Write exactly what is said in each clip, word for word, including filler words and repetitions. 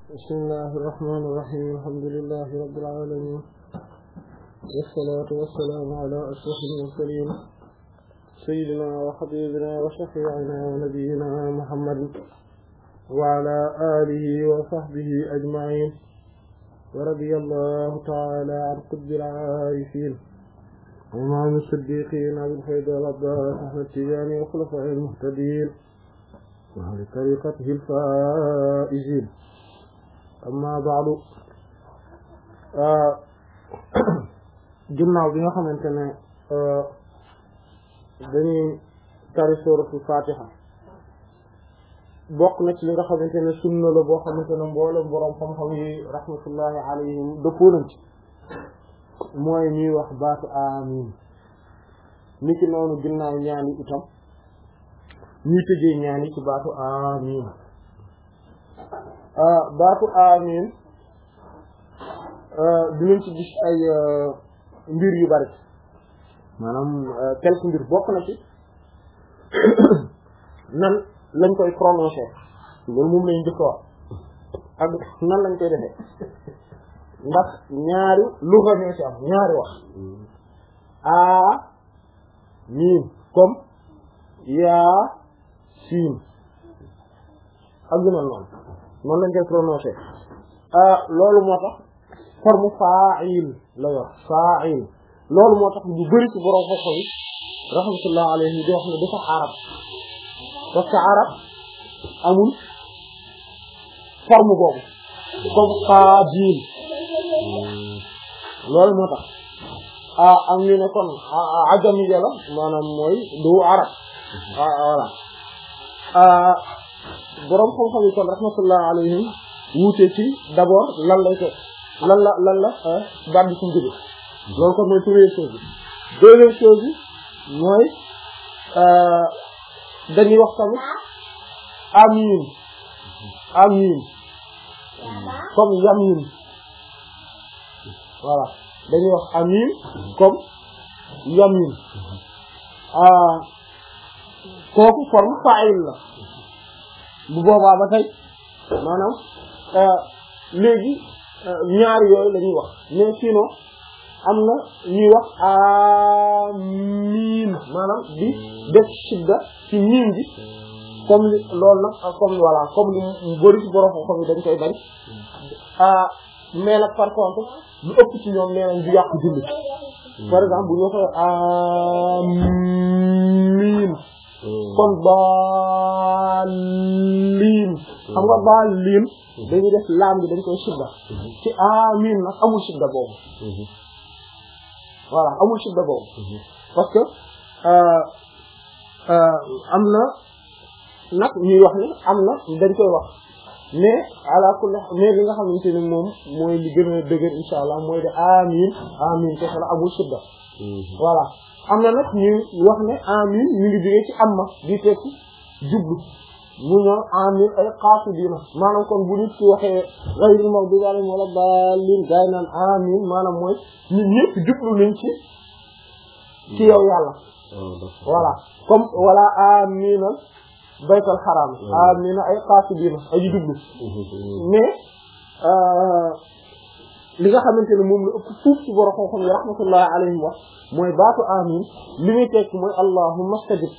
بسم الله الرحمن الرحيم الحمد لله رب العالمين والصلاة والسلام على أشرف المرسلين سيدنا وحبيبنا وشفيعنا ونبينا محمد وعلى آله وصحبه أجمعين ورضي الله تعالى عن قطب العارفين وإمام الصديقين أبي الفيض والعباس أحمد التجاني وخلفاء المهتدين وأهل طريقته الفائزين amma ba'du ginnaaw bi nga xamante ne dañuy tari suratul fatiha bokk na ci li nga xamante ne sunna la boo xamante ne mboolem boroom xam-xam yi rahmatullahi alayhim dëppoo nañ ci mooy ñuy wax baatu amin ni ki noonu ginnaaw ñaani itam ñuy tëjee ñaani ci baatu amin baatu amin dinañ ci gis ay mbir yu bari maanaam quelques mbir bokk na ci nan lañ koy prononcer loolu moom lañ jëkk wax ak nan lañ koy defee ndax ñaari luga ñoo ci am ñaari wax amin comme yaa siin ak yu mel noonu noonu lañ koy prononcé loolu moo tax forme fa'il la yor fa'il loolu moo tax ñu bari ci borom xoxo yi rahmatullah alayhi di wax ne dafa arab parce que arab amul forme boobu comme qabil loolu moo tax ah am ñu ne kon ajami la maanaam mooy du arab ah voilà boroom xam-xam yi kon rahmatullah alayhim wuute ci d'abord lan lay ko lan la lan la baat bi suñu jóge loolu kon mooy première chose bi deuxième chose bi mooy dañuy wax tamit amin amin comme yamin voilà dañuy wax amin comme yamin kooku forme fa'il la bu boobaa ba tey maanaam léegi ñaar yooyu la ñuy wax mais sinon am na ñuy wax amiin maanaam di def shidda ci miim bi comme li loolu nag comme voilà comme li mu bari ci borom xam yi dañ koy bañ mais nag par contre lu ëpp ci ñoom nee nañ du yàq julli par exemple bu ñu waxee amiin kon baalin xam nga baalin dañuy def laam bi dañ koy shidda ci amin nag amul shidda boobu voilà amul shidda boobu parce que am na nag ñuy wax ne am na dañ koy wax mais ala kulli mais li nga xamante ne moom mooy li gën a dëgër insha allah mooy de amin amin te la amul shidda voilà am na nag ñu wax ne amin ñu ngi jógee ci amma di tekki jublu mu ñëw amin ay qaasidiina maanaam kon bu nit ci waxee ghayril maghdubi alayhim wala daalliin gaay naan amin maanaam mooy ñun ñëpp jublu nañ ci ci yow yàlla voilà comme wala amina baytal xaraam amina ay qaasidiina ay jublu mais li nga xamante ne moom la ëpp fuuf ci borom xam-xam yi rahmatullahi alayhim wax mooy baatu amin li muy tekk mooy allahumma stajib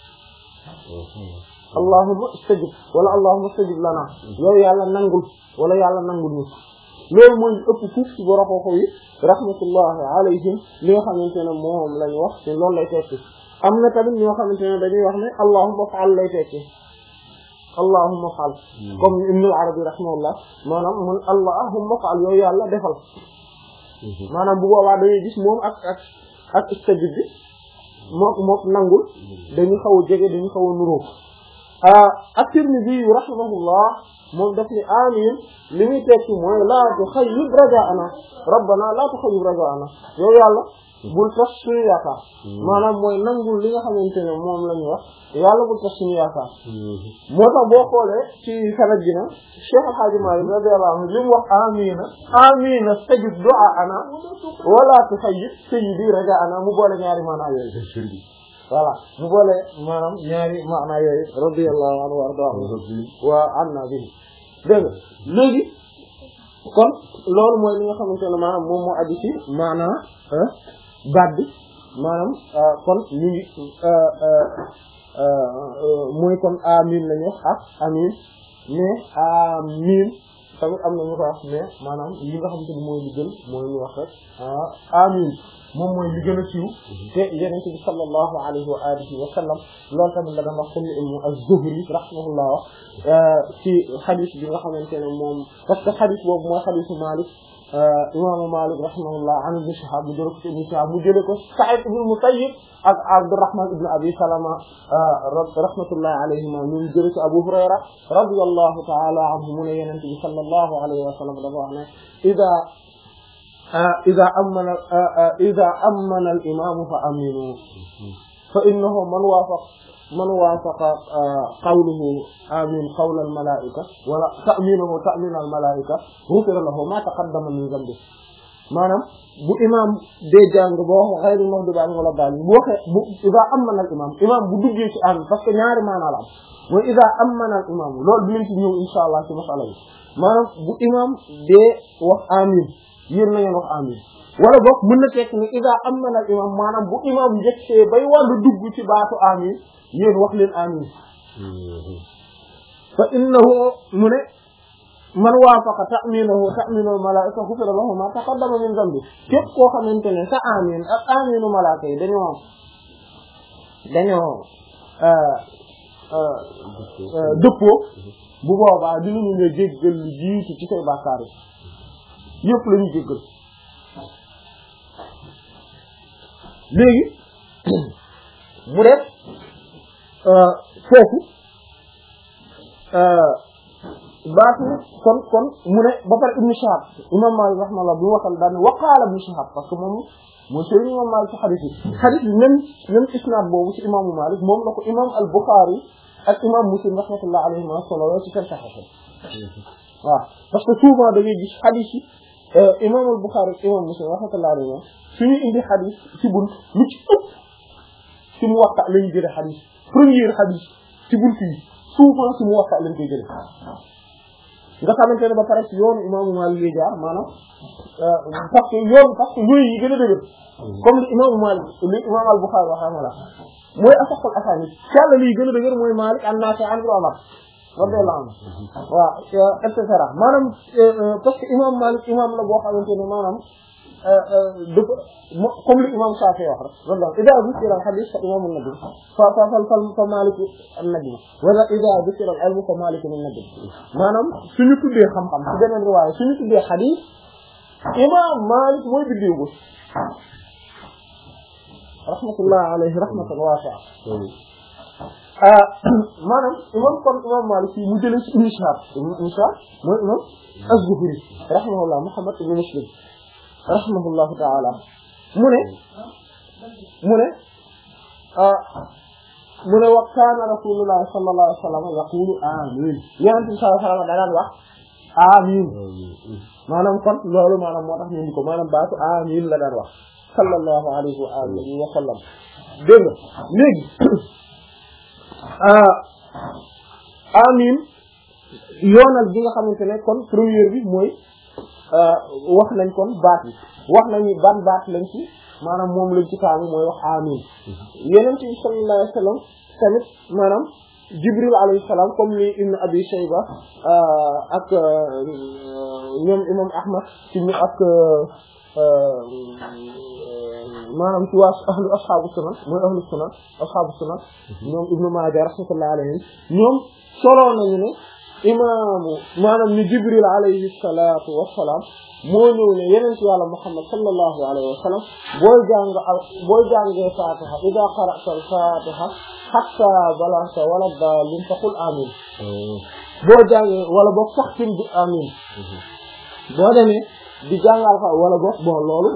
allahumma stajib wala allahumma stajib lana yow yàlla nangul wala yàlla nangul ñu loolu mooy ëpp fuuf ci borom xam-xam yi rahmatullahi alayhim li nga xamante ne moom lañ wax te loolu lay tekki am na tamit ñoo xamante ne dañuy wax ne allahumma fa'al lay tekki allahumma fa'al comme ibn al-arabi rahimahullah maanaam mun allahumma fa'al yow yàlla defal maanaam bu boobaa dañuy gis moom ak ak ak istajib bi mook mook nangul dañu xaw a jege dañu xaw a nuróo at-Tirmidhi rahimahullah moom daf ni amin li muy tekki mooy laa tuxayyib rajaana rabbana laa tuxayyib rajaana yow yàlla bul tas suñu yaakaar maanaam mooy nangul li nga xamante ne moom la ñu wax yàlla bul tas suñu yaakaar moo tax boo xoolee ci sanad gi na Cheikh El Hadji Malick radiyallahu anhu li mu wax amina amina stajib du'aana wala tuxayyib sayyidi rajaana mu boole ñaari maanaa yooyu voilà mu boole maanaam ñaari maanaa yooyu radiyallahu anhu wa ardaahu wa anna bihi dégg nga léegi kon loolu mooy li nga xamante ne maanaam moom moo aju ci maanaam baat bi maanaam kon ñu ngi mooy kon amin lañu wax ak amin mais amin tamit am na ñu ko wax mais maanaam li nga xamante ni mooy li gën mooy ñu wax rek amin moom mooy li gën a siiw te Yonent bi sallallahu alayhi wa alihi wa sallam loolu tamit la dama wax comme Ibn az-Zuhri rahimahullah wax ci xadis bi nga xamante ne moom parce que xadis boobu mooy xadisu Malik imaamu Malik rahimahullah an Ibn Shihab mu jële ko ci Ibn Shihab mu jële ko Sa'id ibn Musayyib ak Abdurrahman ibn Abi Salama rahmatullahi alayhima ñu jële ci Abu Hurayra radiyallahu ta'ala anhu mu ne Yonent bi sallallahu alayhi wa sallam dafa wax ne ida ida amana ida amana al imaamu fa aminu fa innahu man waafaqa man waafaqa qawluhu amin qawla al malaa'ika wala ta'minuhu ta'min al malaa'ika ghufira lahu ma taqaddama min dhanbi maanaam bu imaam dee jàng boo wax ghayril maghdubi alayhim wala daalliin bu waxee bu ida amana al imaam imaam bu duggee ci amin parce que ñaari maanaa la am mooy ida amana al imaam loolu dinañ ci ñëw insha Allah ci masala bi maanaam bu imaam dee wax amin yéen na ngeen wax amin wala boog mën na tekk ni ida amana al imam maanaam bu imam njëkkee bay wàllu dugg ci baatu amin yéen wax leen amin fa innahu mu ne man waafaqa ta'minahu ta'minul malaa'ika ghufira lahu ma taqaddama min dhanbi képp koo xamante ne sa amin ak aminu malaaka yi dañoo dañoo dëppoo bu boobaa dinañu nga jéggal lu jiitu ci say bàkkaar yi yëpp la ñu jéggal léegi mu def foofu baatu kon kon mu ne ba pare Ibn Shihab imam Malik rahimahullah bi mu waxal daal ne waqaala Ibn Shihab parce que moom mooy sëriñ imam Malik ci xadis yi xadis bi même même isnaad boobu ci imaamu Malik moom la ko imam al-Bukhari ak imam Muslim rahmatullah alayhi ma solo ci seen saxiix waaw parce que souvent da ngay gis xadis yi imam al-Bukhari ak imam Muslim rahmatullah alayhi suñu indi xadis ci bunt lu ci ëpp ci Muwatta lañu jële xadis première xadis ci bunt yi souvent ci Muwatta lañ koy jële nga xamante ne ba pare ci yoonu imaamu Maalik lay jaar maanaam parce que yoonu parce que yooyu yi gën a dëgër comme li imaamu Maalik li imam al-Bukhari waxamala mooy asaqul asaanid càlla liy gën a dëgër mooy Maalik an Naafi' an Ibn Umar radiyallahu anhu waaw et cetera maanaam parce que imam Maalik imam la boo xamante ne maanaam dafa comme li imam Shafi'i wax rek wallahu idha dhukira al-hadith fa imam an-najm fa fa fa fa Malik an-najm wala idha dhukira al-ilm fa Malik an-najm maanaam suñu tuddee xam-xam ci beneen riwaaya suñu tuddee hadith imam Malik mooy biddew gu rahmatullah alayhi rahmatan wasi'a maanaam imam kon imam Malik mu jëlee ci Ibn Shihab Ibn Shihab mooy imam az-Zuhri rahimahullah Muhammad ibn Muslim rahimahullahu ta'ala mu ne mu ne mu ne wa kaana rasulullah sallallahu alayhi wa sallam yaqulu amin yonent bi sallallahu alayhi wa sallam da daan wax amin maanaam kon loolu maanaam moo tax ñu indi ko maanaam baatu amin la daan wax sallallahu alayhi wa alihi wa sallam dégg nga léegi amin yoonal bi nga xamante ne kon première bi mooy wax nañ kon baat yi wax nañu ban baat lañ ci maanaam moom lañ ci taamu mooy wax amin yeneen ci sallallahu alayhi wa sallam tamit maanaam Jibril alayhi salaam comme li Ibn Abi Shayba ak ñoom imam Ahmad ci ñu ak maanaam ci waa ahlu ashaabu sunan mooy ahlu sunan ashaabu sunan ñoom Ibn Maaja rahmatullahi alayhim ñoom solo nañu ne imaamu maanaam ni Jibril alayhi salaatu wassalaam moo ñëw ne yeneen ci yàlla Muhammad sallallahu alayhi wa sallam booy jàng al booy jàngee Fatiha idaa qara'ta al-Fatiha hatta balagta wala daalliin faqul amiin boo jàngee wala boog sax ci bi amiin boo demee di jàngal fa wala boog bon loolu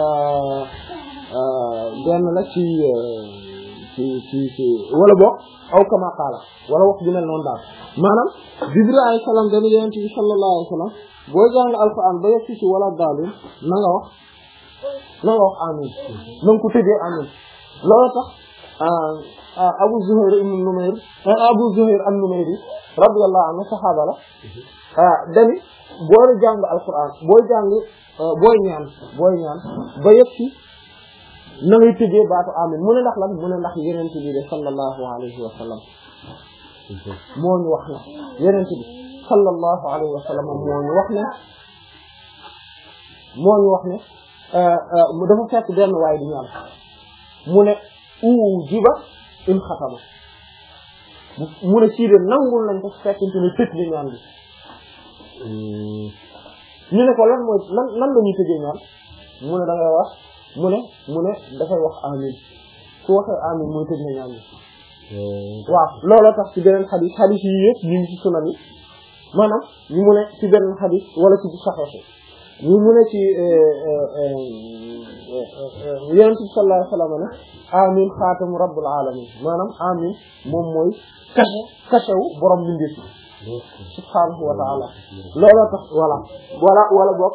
benn la ci ci ci ci wala boog aw kama qaala wala wax ju mel noonu daal maanaam Jibril alayhi salaam dana yonent bi sallallahu alayhi wa sallam boo jàng alquran ba yegg ci wala daalin na nga wax na nga wax amin na nga ko tëjee amin loolu tax Abu Zuhair ibn Numayr Abu Zuhair an-Numayri radiyallahu anhu saxaaba la dani booy jàng alquran booy jàng booy ñaan booy ñaan ba yëg ci na ngay tëjee baatu amin mu ne ndax lan mu ne ndax yenente bi de sallallahu alayhi wa sallam moo ñu wax ne yenente bi sallallahu alayhi wa sallam moo ñu wax ne moo ñu wax ne dafa fekk benn waay di ñaan mu ne u jiba in xatama mu ne sii de nangul nañ ko fekkente ne tëj ni ñaan bi ñu ne ko lan mooy lan lan la ñuy tëjee ñaan mu ne da ngay wax mu ne mu ne dafay wax amin su waxee amin mooy tëj na ñaan bi waaw looloo tax ci beneen xadis xadis yi yëpp ñu ngi ci sunan yi maanaam ñu mu ne ci beneen xadis wala ci saxeexi ñu mu ne ci yonent bi sallallahu alayhi wa sallam ne amin xaatamu rabbul alamin maanaam amin moom mooy cache cache wu borom bindee subhanahu wa ta'ala looloo tax voilà wala wala boog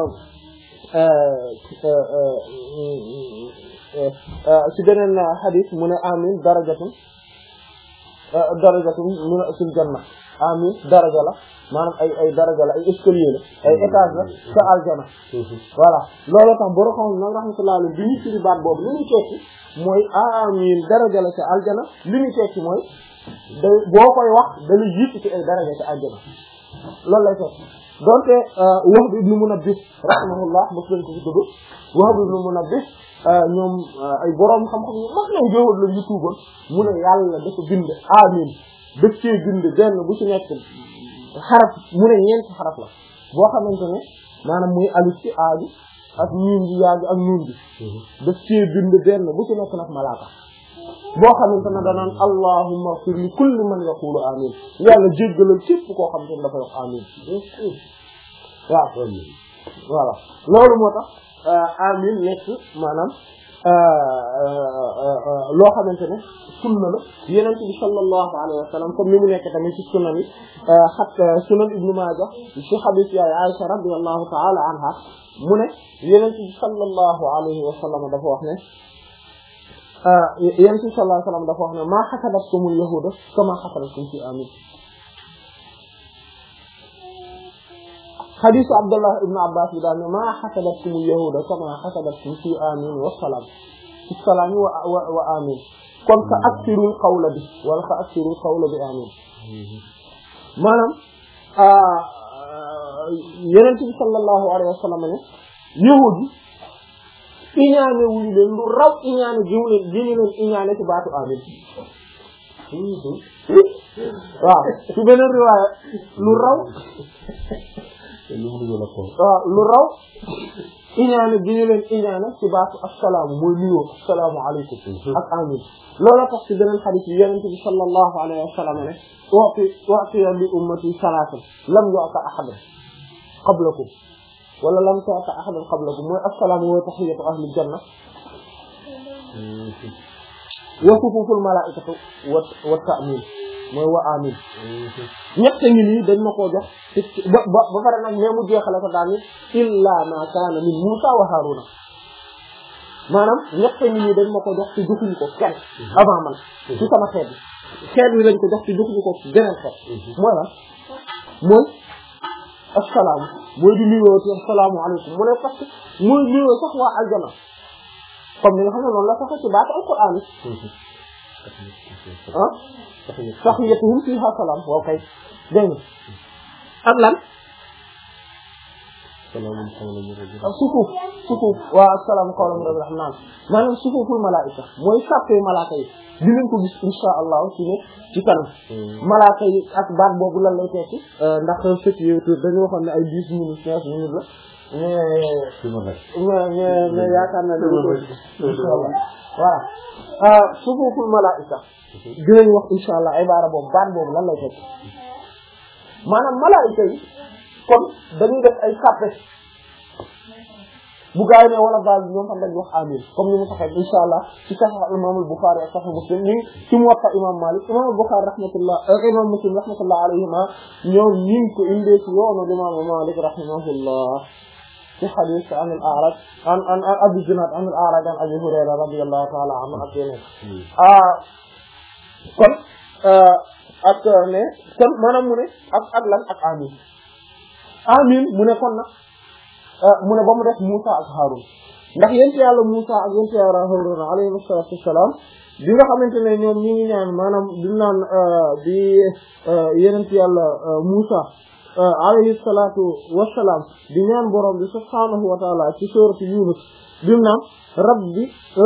ci beneen xadis mu ne amin darajatun darajatun min fil janna amin daraja la maanaam ay ay daraja la ay escalier la ay étage la ca aljana voilà loolu tax boro xam nag rahmatullahi alayhi bi ñu firi baat boobu li muy tekki mooy amin daraja la ca aljana li muy tekki mooy da boo koy wax dañuy yëpp ci ay daraja ca aljana loolu lay tekki donte Wahb ibn Munabbih rahimahullah mos lañ ko fi dugg Wahb ibn Munabbih ñoom ay borom xam-xam yu mag lañ jëwoon la ñu tuuboon mu ne yàlla dafa bind amin daf cee bind benn bu ci nekk xaraf mu ne ñeenti xaraf la boo xamante ne maanaam muy alif ci aaju ak miim bi yaagi ak nuun bi daf cee bind benn bu ci nekk nag malaaka boo xamante ne danaan allahumma ighfir li kulli man yaqulu amin yàlla jéggalal képp koo xamante ne dafa wax amin waaw voilà loolu moo tax amin nekk maanaam loo xamante ne sunna la yeneen bi sallallahu alayhi wa sallam comme ni mu nekk tamit ci sunan yi xat sunan ibnu Maaja ci xadiis yaay Aisha radiyallahu ta'ala anha mu ne yeneen bi sallallahu alayhi wa sallam dafa wax ne yeneen bi sallallahu alayhi wa sallam dafa wax ne maa xasadatkumul yahuuda kama xasadatkum fi amin xadiisu Abdullah ibnu Abbas bi daal ne maa xasadatkumul yahuuda kama xasadatkum fi amin wa salaam fi salaam wa wa amin kon fa aksirul qawla bi wala fa aksirul qawla bi amin maanaam yonent bi sallallahu alayhi wa sallam ne yahuud yi iñaane wuñu leen lu raw iñaane jiw leen ji ñu leen iñaane ci baatu amin waaw ci beneen riwaaya lu raw waaw lu raw iñaane bi ñu leen iñaane ci baatu assalaamu mooy nuyoo assalaamu alaykum ak amin loolu tax ci beneen xadis bi yonent bi sallallahu alayhi wa sallam ne wa'ti wa'ti li ummati salaatan lam yu'ta ahadan qablakum wala lam tu'ta ahadan qablakum mooy assalaamu wa tahiyyatu ahli janna wa sufuful malaa'ikatu wa ta'min mooy wa amin ñett ngi nii dañ ma koo jox ba ba ba pare nag mais mu jeexale ko daal ni illa ma kaana min Musa wa Haruna maanaam ñett ngi nii dañ ma ko jox ci joxuñu ko kenn avant man ci sama xeet bi xeet bi lañ ko jox ci joxuñu ko beneen xeet mooy lan mooy asalaam mooy di nuyoo ci asalaamu alaykum mu ne parce que mooy nuyoo sax waa aljana comme ni nga xam ne noonu la sax ci baatu alquran ah tahiyyatuhum fiha salaam waaw kay dégg nga ak lan sufuuf sufuuf waaw assalaamu qawlan min rabbir rahim naan maanaam sufuuful malaa'ika mooy sàppee malaaka yi dinañ ko gis insha allah ci ne ci kanam malaaka yi ak baat boobu lan lay tekki ndax fekk yow tur dañu waxoon ne ay dix minutes quinze minutes la mais mais mais yaakaar na dañu ko insha allah voilà sufuuful malaa'ika dinañ wax insha allah ibaara boobu baat boobu lan lay tekki maanaam malaa'ika yi kon dañuy def ay sàppe bu gaay ne wala baal ñoom tam dañ wax amin comme ni mu saxee insha allah ci Sahih imam al-Bukhari ak Sahih Muslim ni ci Muwatta imam Malik imam al-Bukhari rahmatullah imam Muslim rahmatullah alayhima ñoom ñi ko indee ci yoonu imam Malik rahimahullah ci hadith an al-A'raj an an Abi Zinad an al-A'raj an Abi Hurayra radiyallahu ta'ala anhu ak yeneen ah kon ak ne kon maanaam mu ne ak ak lan ak amin amin mu ne kon nag mu ne ba mu def Musa ak Harun ndax yent yàlla Musa ak yent yàlla Harun alayhi salaatu wassalaam bi nga xamante ne ñoom ñi ngi ñaan maanaam di naan bi yenent yàlla Musa alayhi salaatu wassalaam di ñaan borom bi subhaanahu wa ta'ala ci sourate Yunus bi mu naan rabbi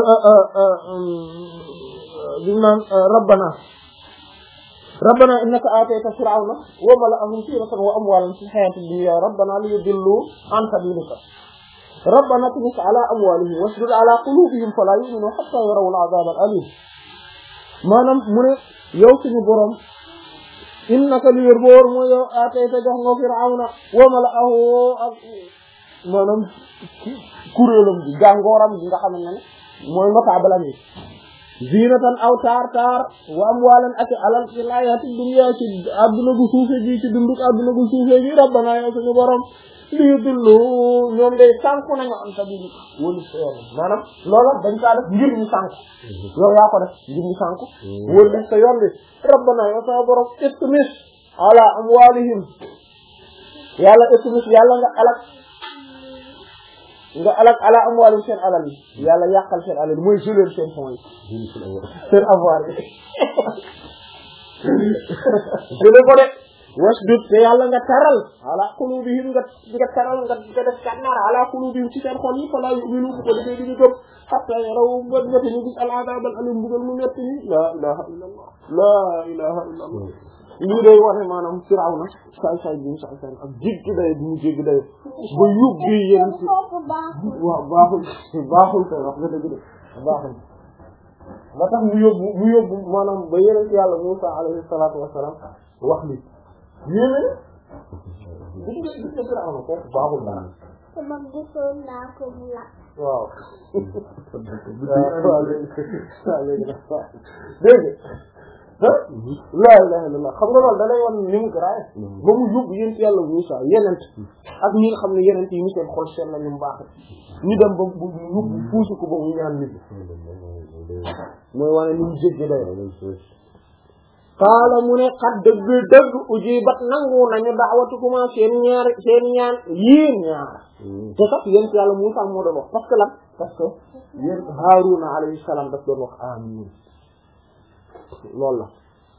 bi mu naan rabbana rabbana innaka aatayta fir'awna wa mala'ahum zinatan wa amwalan fil hayati dunya rabbana liyudillu an sabilika rabbana tumis ala amwalihim wasdud ala qulubihim fala yu'minu hatta yarawul azab al alim maanaam mu ne yow suñu borom innaka li wér boor mooy yow aatayta jox nga fir'awna wa mala'ahu ak maanaam kuréelam bi gàngooram bi nga xam ne ne mooy notaabalam yi zinatan aw taar taar wa amwalan ak alal ci laayati dunya ci adduna gu suufe ji ci dunduk adduna gu suufe ji rabbana yow suñu borom li yudillu ñoom day sànku nañu am sabili wóolu sa yoon maanaam loolu dañ kaa def ngir ñu sànku yow yaa ko def ngir ñu sànku wóolu sa yoon bi rabbana yow sa borom istimis ala amwalihim yàlla istimis yàlla nga alak nga alak ala amwalihim seen alal yi yàlla yàqal seen alal yi mooy jëleen seen fonds yi seen avoir yi jële ko de wasdud te yàlla nga taral ala qulubihim nga nga taral nga nga def kànnaar ala qulubihim ci seen xol yi fala yu'minu bu ko defee di ñu gëm hatta yaraw ba ñetti ñu gis al azab al alim bugal mu metti ni la ilaha illa allah la ilaha illa allah lii day wane maanaam Firawna saay saay bi saay saay ak jéggi day bi mu jéggi day ba yóbbu yéen ci waaw baaxul baaxul te wax nga dëgg de baaxul ba tax mu yóbbu mu yóbbu maanaam ba yeneen ci yàlla Musa alayhi salaatu wassalaam wax li yéene gis nga gis nga Firawna ko baaxul dara sama gisoon naa ko mu la waaw waaw léegi dégg la ilaha illallah xam nga loolu da lay wan ni mu graay ba mu yóbbu yéen ci yàlla Musa yenent ak ñi nga xam ne yenent yi ñu seen xol seen la ñu baax ñu dem ba bu yóbbu puusi ko ba mu ñaan nit mooy wane ni mu jéggi day qaala mu ne xat dëgg dëgg ujibat nangu nañu da'watukuma seen ñaar seen ñaan yéen ñaar te sax yéen ci yàlla Musa moo doon wax parce que lan parce que yéen Haaruna alayhi salaam daf doon wax amiin loolu la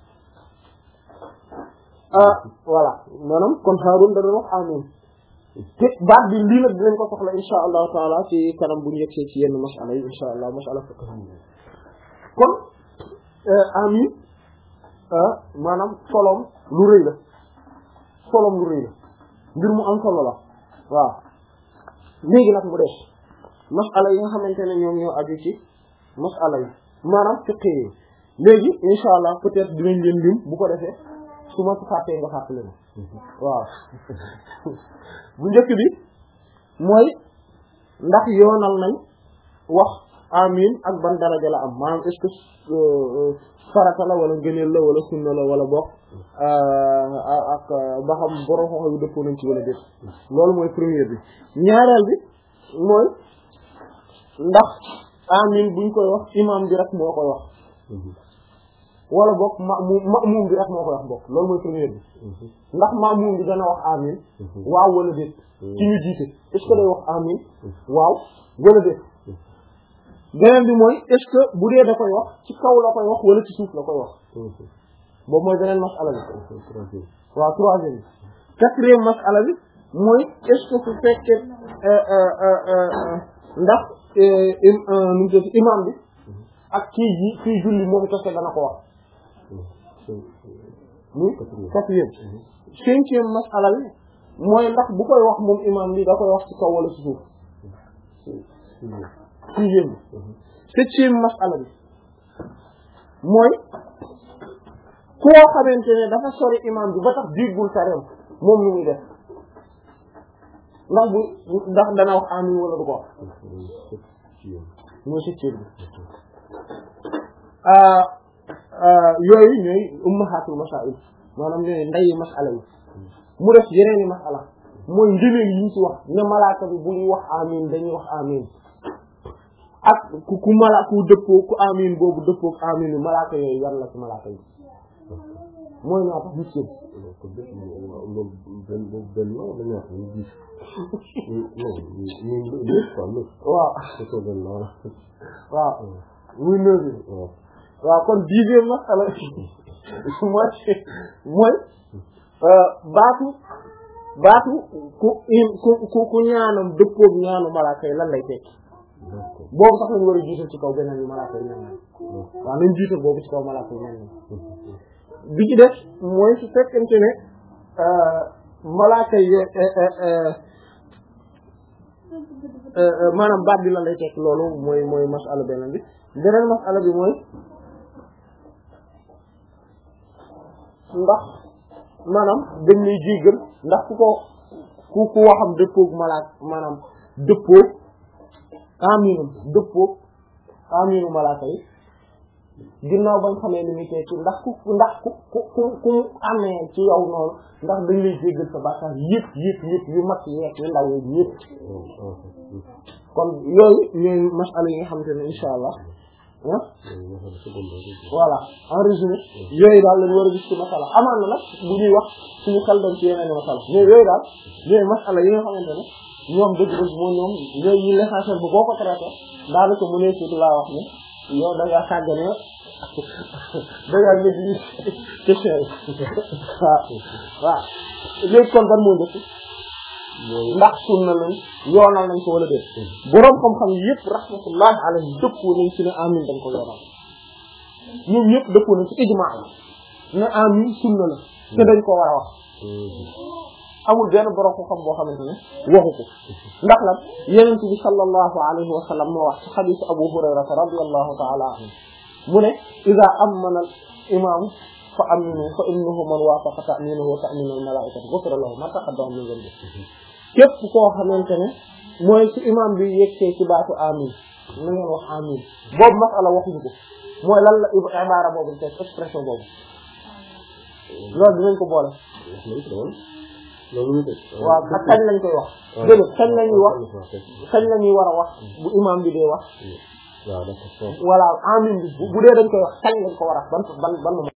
ah voilà maanaam kon Haarun da doon wax amiin te baat bi lii nag dinañ ko soxla insha allahu taala ci kanam bu ñu yegsee ci yenn masala yi insha allah masala fiqh kon amiin maanaam solom lu rëy la solom lu rëy la mbir mu am solo la waaw léegi nag mu des masala yi nga xamante ne ñoom ñoo aju ci masala yi maanaam fiqh yi léegi insha allah peut-être dinañ leen lim bu ko defee su ma ko fàttee nga fàttali ma waaw bu njëkk bi mooy ndax yoonal nañ wax amin ak ban daraja la am maanaam est-ce que farata la wala ngëneel la wala sunna la wala bokk ak ba xam borom xoxo yu dëppoo nañ ci wala déet loolu mooy première bi ñaareel bi mooy ndax amin buñ koy wax imam bi rek moo koy wax wala bokk ma'mum ma'mum bi rek moo koy wax bokk loolu mooy première bi ndax ma'mum bi dana wax amin waaw wala déet ci ñu jiite est-ce que day wax amin waaw wala déet beneen bi mooy est-ce que bu dee da koy wax ci kaw la koy wax wala ci suuf la koy wax boobu mooy beneen masala bi waaw troisième bi quatrième masala bi mooy est-ce que su fekkee ndax nu mu tudd imam bi ak kii ji kii julli moom kese dana ko wax muy quatrième cinquième masala bi mooy ndax bu koy wax moom imam bi da koy wax ci kaw wala ci suuf sixième bi septième masala bi mooy koo xamante ne dafa sori imam bi ba tax déggul tareem moom lu muy def ndax bu ndax dana wax amin wala du ko wax mooy septième bi yooyu ñooy ummahatul masail maanaam ñooy ndayi masala yi mu def yeneeni masala mooy ngëneel yi ñu ci wax ne malaaka bi bu ñuy wax amin dañuy wax amin ak ku ku mala ku dëppoo ku amin boobu dëppoo ak amin yi malaaka yooyu yan la ci malaaka yi mooy ñaata gis ko loolu benn benn la dañuy wax ñu gis ñu ñu quoi waaw waaw muy neuf bi waaw kon dixième masala mooy mooy baatu baatu ku ku ku ku ñaanam dëppoog ñaanu malaaka yi lan lay tekki boobu sax lañu war a jiital ci kaw beneen bi malaaka yi ñaan waaw nañ jiital boobu ci kaw malaaka yi ñaan bi ci def mooy su fekkente ne malaaka yi maanaam baat bi lan lay tekki loolu mooy mooy masala beneen bi beneen masala bi mooy ndax maanaam dañ lay jéggal ndax ku ko ku ku waxam dëppoog malaak maanaam dëppoog aminu dëppoog aminu malaaka yi ginnaaw bañ xamee ni muy tekki ndax ku ndax ku ku ku ku amee ci yow noonu ndax dañ lay jéggal sa bàkkaar yëpp yëpp yëpp yu mag yeeg yu ndaw yi yëpp kon yooyu ñooy masala yi nga xamante ne insha allah ah voilà en résumé yooyu daal lañu war a gis ci masala amaan na nag bu ñuy wax suñu xel dem ci yeneen masala mais yooyu daal ñooy masala yi nga xamante ne ñoom dëgg-dëgg moo ñoom ñooy yi l'essentiel bu boo ko traité daanaka mu ne surtout laa wax ne yow da ngaa sàggane da ngaa négligé question yi waaw waaw léegi kon ban moo njëkk ndax sunna lañ yoonal nañ ko wala déet boroom xam-xam yëpp rahmatullah alayhi dëppoo nañ ci ne amin dañ ko yoonal ñoom ñëpp dëppoo nañ ci ijmaa la ne amin sunna la te dañ ko war a wax amul benn boroom xam-xam boo xamante ne waxu ko ndax lan yonent bi sallallahu alayhi wa sallam moo wax ci xadiisu Abu Hurayrata radiyallahu ta'ala anhu mu ne iza amana al imam fa aminu fa innahu man waafaqa ta'minuhu wa ta'minu al malaa'ikati ghufira lahu ma taqaddama min dhanbi képp koo xamante ne mooy su imam bi yegsee ci baatu amin na ngeen wax amin boobu masala waxuñu ko mooy lan la ibaara boobu te expression boobu loolu dinañ ko boole waaw ak kañ lañ koy wax dégg kañ lañuy wax kañ lañuy war a wax bu imam bi dee wax voilà amin bi bu dee dañ koy wax kañ lañ ko war a ban ban ban